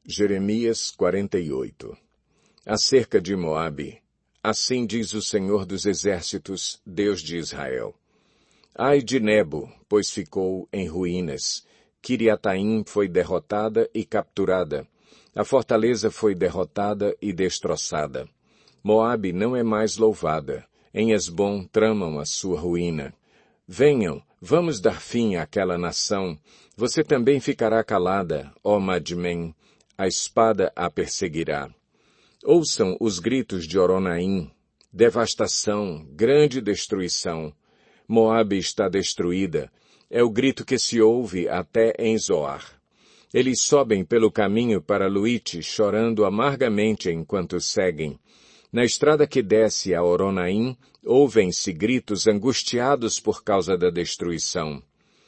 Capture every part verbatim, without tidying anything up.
Jeremias quarenta e oito. Acerca de Moabe, assim diz o Senhor dos Exércitos, Deus de Israel. Ai de Nebo, pois ficou em ruínas. Kiriataim foi derrotada e capturada. A fortaleza foi derrotada e destroçada. Moabe não é mais louvada. Em Esbom tramam a sua ruína. Venham, vamos dar fim àquela nação. Você também ficará calada, ó Madmen. A espada a perseguirá. Ouçam os gritos de Oronaim. Devastação, grande destruição. Moabe está destruída. É o grito que se ouve até em Zoar. Eles sobem pelo caminho para Luite, chorando amargamente enquanto seguem. Na estrada que desce a Oronaim, ouvem-se gritos angustiados por causa da destruição.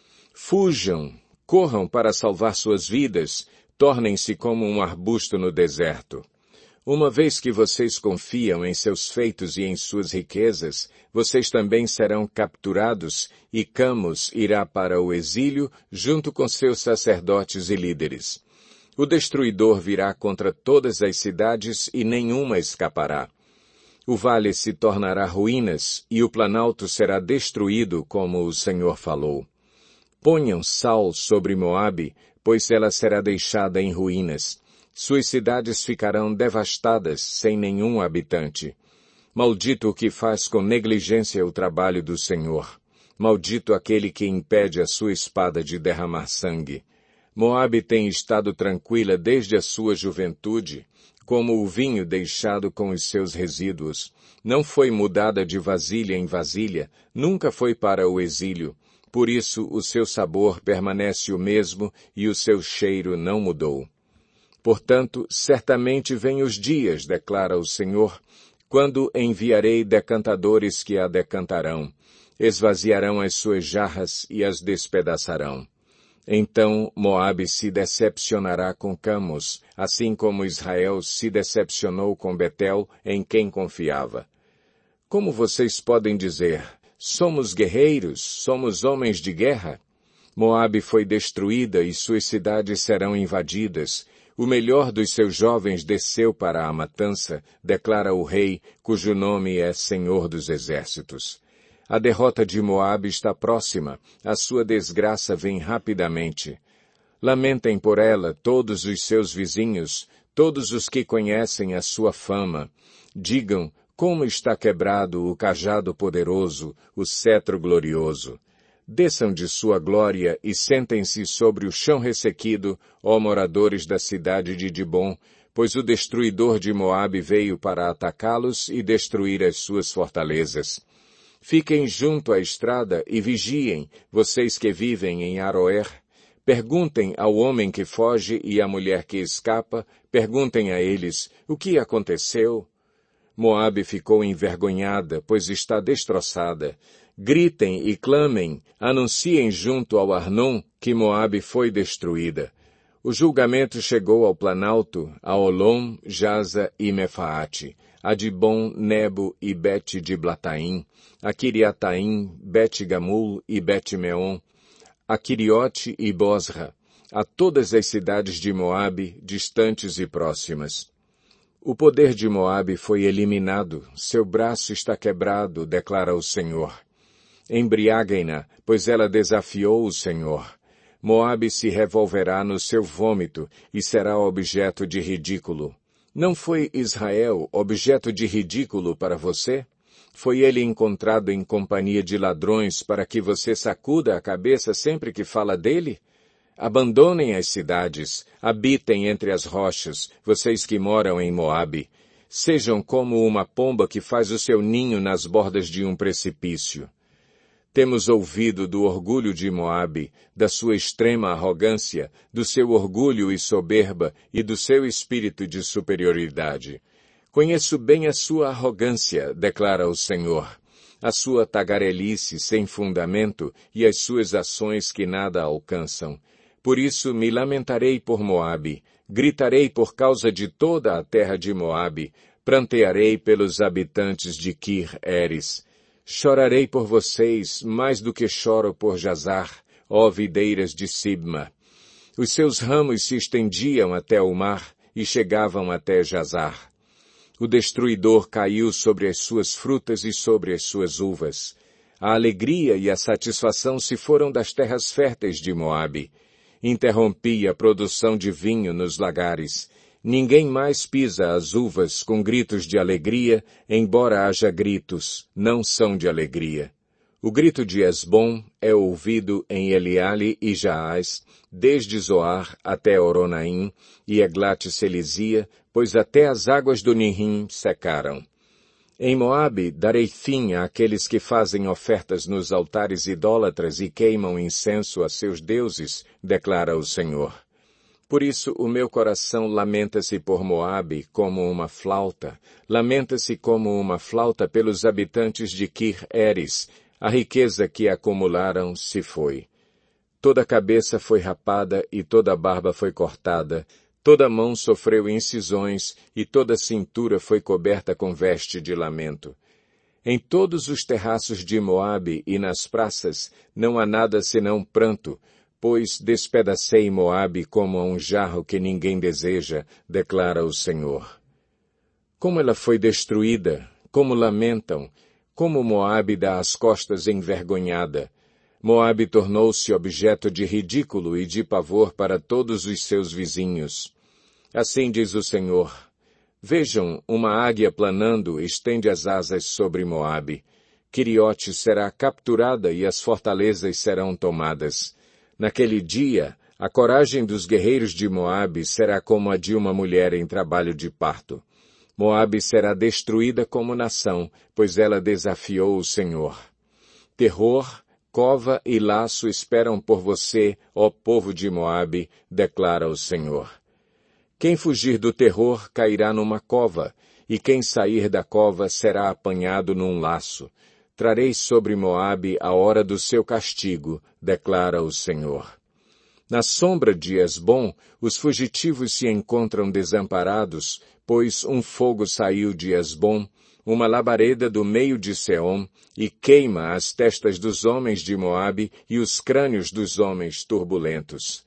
Fujam, corram para salvar suas vidas, tornem-se como um arbusto no deserto. Uma vez que vocês confiam em seus feitos e em suas riquezas, vocês também serão capturados e Camos irá para o exílio junto com seus sacerdotes e líderes. O destruidor virá contra todas as cidades e nenhuma escapará. O vale se tornará ruínas e o planalto será destruído como o Senhor falou. Ponham sal sobre Moabe, pois ela será deixada em ruínas. Suas cidades ficarão devastadas, sem nenhum habitante. Maldito o que faz com negligência o trabalho do Senhor. Maldito aquele que impede a sua espada de derramar sangue. Moabe tem estado tranquila desde a sua juventude, como o vinho deixado com os seus resíduos. Não foi mudada de vasilha em vasilha, nunca foi para o exílio. Por isso o seu sabor permanece o mesmo e o seu cheiro não mudou. Portanto, certamente vêm os dias, declara o Senhor, quando enviarei decantadores que a decantarão, esvaziarão as suas jarras e as despedaçarão. Então Moabe se decepcionará com Camos, assim como Israel se decepcionou com Betel, em quem confiava. Como vocês podem dizer, somos guerreiros, somos homens de guerra? Moabe foi destruída e suas cidades serão invadidas. O melhor dos seus jovens desceu para a matança, declara o rei, cujo nome é Senhor dos Exércitos. A derrota de Moabe está próxima, a sua desgraça vem rapidamente. Lamentem por ela todos os seus vizinhos, todos os que conhecem a sua fama. Digam, como está quebrado o cajado poderoso, o cetro glorioso. Desçam de sua glória e sentem-se sobre o chão ressequido, ó moradores da cidade de Dibom, pois o destruidor de Moabe veio para atacá-los e destruir as suas fortalezas. Fiquem junto à estrada e vigiem, vocês que vivem em Aroer. Perguntem ao homem que foge e à mulher que escapa, perguntem a eles, o que aconteceu? Moabe ficou envergonhada, pois está destroçada. Gritem e clamem, anunciem junto ao Arnon que Moabe foi destruída. O julgamento chegou ao planalto, a Olom, Jaza e Mefaate, a Dibom, Nebo e Bet-Diblataim, a Kiriataim, Bet-Gamul e Bet-Meon, a Quiriote e Bosra, a todas as cidades de Moabe, distantes e próximas. O poder de Moabe foi eliminado, seu braço está quebrado, declara o Senhor. Embriaguem-na, pois ela desafiou o Senhor. Moabe se revolverá no seu vômito e será objeto de ridículo. Não foi Israel objeto de ridículo para você? Foi ele encontrado em companhia de ladrões para que você sacuda a cabeça sempre que fala dele? Abandonem as cidades, habitem entre as rochas, vocês que moram em Moabe. Sejam como uma pomba que faz o seu ninho nas bordas de um precipício. Temos ouvido do orgulho de Moabe, da sua extrema arrogância, do seu orgulho e soberba e do seu espírito de superioridade. Conheço bem a sua arrogância, declara o Senhor, a sua tagarelice sem fundamento e as suas ações que nada alcançam. Por isso me lamentarei por Moabe, gritarei por causa de toda a terra de Moabe, prantearei pelos habitantes de Kir-Eres. Chorarei por vocês mais do que choro por Jazar, ó videiras de Sibma. Os seus ramos se estendiam até o mar e chegavam até Jazar. O destruidor caiu sobre as suas frutas e sobre as suas uvas. A alegria e a satisfação se foram das terras férteis de Moabe. Interrompi a produção de vinho nos lagares. Ninguém mais pisa as uvas com gritos de alegria, embora haja gritos, não são de alegria. O grito de Esbom é ouvido em Eliale e Jaaz, desde Zoar até Oronaim e Eglat-Selizia, pois até as águas do Nihim secaram. Em Moabe darei fim àqueles que fazem ofertas nos altares idólatras e queimam incenso a seus deuses, declara o Senhor. Por isso o meu coração lamenta-se por Moabe como uma flauta, lamenta-se como uma flauta pelos habitantes de Kir-Eres. A riqueza que acumularam se foi. Toda a cabeça foi rapada e toda a barba foi cortada, toda a mão sofreu incisões e toda a cintura foi coberta com veste de lamento. Em todos os terraços de Moabe e nas praças não há nada senão pranto, pois despedacei Moabe como a um jarro que ninguém deseja, declara o Senhor. Como ela foi destruída, como lamentam, como Moabe dá as costas envergonhada. Moabe tornou-se objeto de ridículo e de pavor para todos os seus vizinhos. Assim diz o Senhor. Vejam, uma águia planando estende as asas sobre Moabe. Queriote será capturada e as fortalezas serão tomadas. Naquele dia, a coragem dos guerreiros de Moabe será como a de uma mulher em trabalho de parto. Moabe será destruída como nação, pois ela desafiou o Senhor. Terror, cova e laço esperam por você, ó povo de Moabe, declara o Senhor. Quem fugir do terror cairá numa cova, e quem sair da cova será apanhado num laço. Trarei sobre Moabe a hora do seu castigo, declara o Senhor. Na sombra de Esbom, os fugitivos se encontram desamparados, pois um fogo saiu de Esbom, uma labareda do meio de Seom, e queima as testas dos homens de Moabe e os crânios dos homens turbulentos.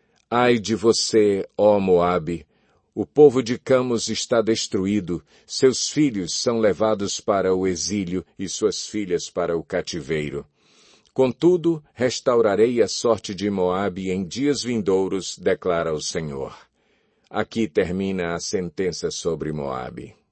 Ai de você, ó Moabe! O povo de Camos está destruído, seus filhos são levados para o exílio e suas filhas para o cativeiro. Contudo, restaurarei a sorte de Moabe em dias vindouros, declara o Senhor. Aqui termina a sentença sobre Moabe.